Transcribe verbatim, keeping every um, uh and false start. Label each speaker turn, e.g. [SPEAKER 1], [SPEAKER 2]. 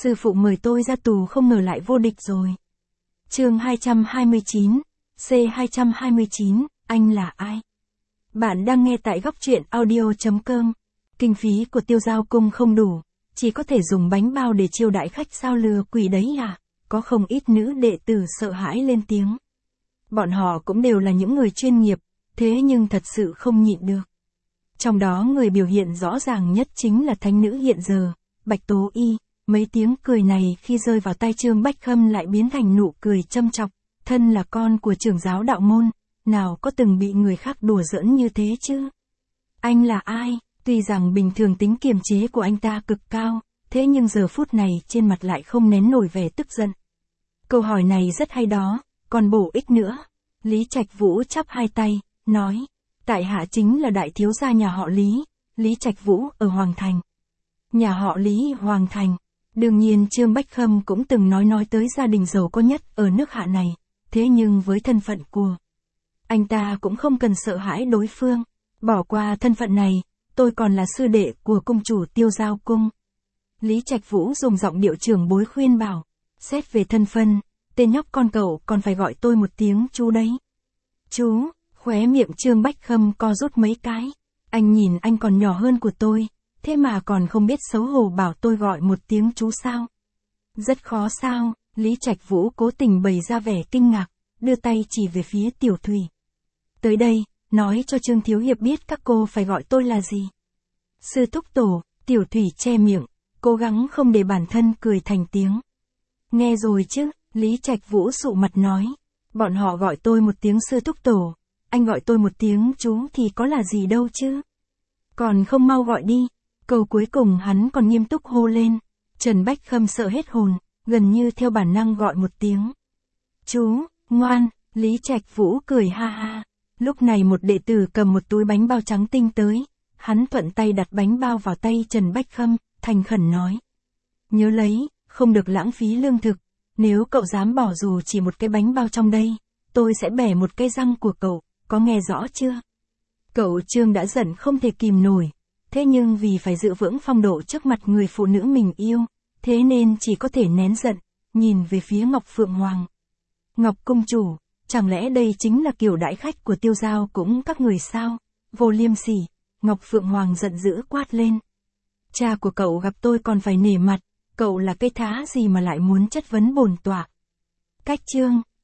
[SPEAKER 1] Sư phụ mời tôi ra tù không ngờ lại vô địch rồi. Chương hai trăm hai mươi chín, C hai trăm hai mươi chín, anh là ai? Bạn đang nghe tại góc truyện audio chấm com. Kinh phí của Tiêu Giao Cung không đủ, chỉ có thể dùng bánh bao để chiêu đãi khách sao lừa quỷ đấy à? Có không ít nữ đệ tử sợ hãi lên tiếng. Bọn họ cũng đều là những người chuyên nghiệp, thế nhưng thật sự không nhịn được. Trong đó người biểu hiện rõ ràng nhất chính là thánh nữ hiện giờ, Bạch Tố Y. Mấy tiếng cười này khi rơi vào tai Trương Bách Khâm lại biến thành nụ cười châm chọc, thân là con của trưởng giáo đạo môn, nào có từng bị người khác đùa giỡn như thế chứ? Anh là ai? Tuy rằng bình thường tính kiềm chế của anh ta cực cao, thế nhưng giờ phút này trên mặt lại không nén nổi vẻ tức giận. Câu hỏi này rất hay đó, còn bổ ích nữa. Lý Trạch Vũ chắp hai tay, nói, tại hạ chính là đại thiếu gia nhà họ Lý, Lý Trạch Vũ ở Hoàng Thành. Nhà họ Lý Hoàng Thành. Đương nhiên Trương Bách Khâm cũng từng nói nói tới gia đình giàu có nhất ở nước Hạ này, thế nhưng với thân phận của anh ta cũng không cần sợ hãi đối phương. Bỏ qua thân phận này, tôi còn là sư đệ của cung chủ Tiêu Giao Cung. Lý Trạch Vũ dùng giọng điệu trưởng bối khuyên bảo, xét về thân phân, tên nhóc con cậu còn phải gọi tôi một tiếng chú đấy. Chú, khóe miệng Trương Bách Khâm co rút mấy cái, anh nhìn anh còn nhỏ hơn của tôi. Thế mà còn không biết xấu hổ bảo tôi gọi một tiếng chú sao? Rất khó sao? Lý Trạch Vũ cố tình bày ra vẻ kinh ngạc, đưa tay chỉ về phía Tiểu Thủy. Tới đây, nói cho Trương Thiếu Hiệp biết các cô phải gọi tôi là gì. Sư thúc tổ, Tiểu Thủy che miệng, cố gắng không để bản thân cười thành tiếng. Nghe rồi chứ, Lý Trạch Vũ sụ mặt nói. Bọn họ gọi tôi một tiếng sư thúc tổ, anh gọi tôi một tiếng chú thì có là gì đâu chứ. Còn không mau gọi đi. Câu cuối cùng hắn còn nghiêm túc hô lên. Trần Bách Khâm sợ hết hồn, gần như theo bản năng gọi một tiếng. Chú, ngoan, Lý Trạch Vũ cười ha ha. Lúc này một đệ tử cầm một túi bánh bao trắng tinh tới. Hắn thuận tay đặt bánh bao vào tay Trần Bách Khâm, thành khẩn nói. Nhớ lấy, không được lãng phí lương thực. Nếu cậu dám bỏ dù chỉ một cái bánh bao trong đây, tôi sẽ bẻ một cái răng của cậu, có nghe rõ chưa? Cậu Trương đã giận không thể kìm nổi. Thế nhưng vì phải giữ vững phong độ trước mặt người phụ nữ mình yêu, thế nên chỉ có thể nén giận, nhìn về phía Ngọc Phượng Hoàng. Ngọc Cung Chủ, chẳng lẽ đây chính là kiểu đãi khách của Tiêu Giao cũng các người sao? Vô liêm sỉ, Ngọc Phượng Hoàng giận dữ quát lên. Cha của cậu gặp tôi còn phải nể mặt, cậu là cái thá gì mà lại muốn chất vấn bổn tọa? Cách Trương,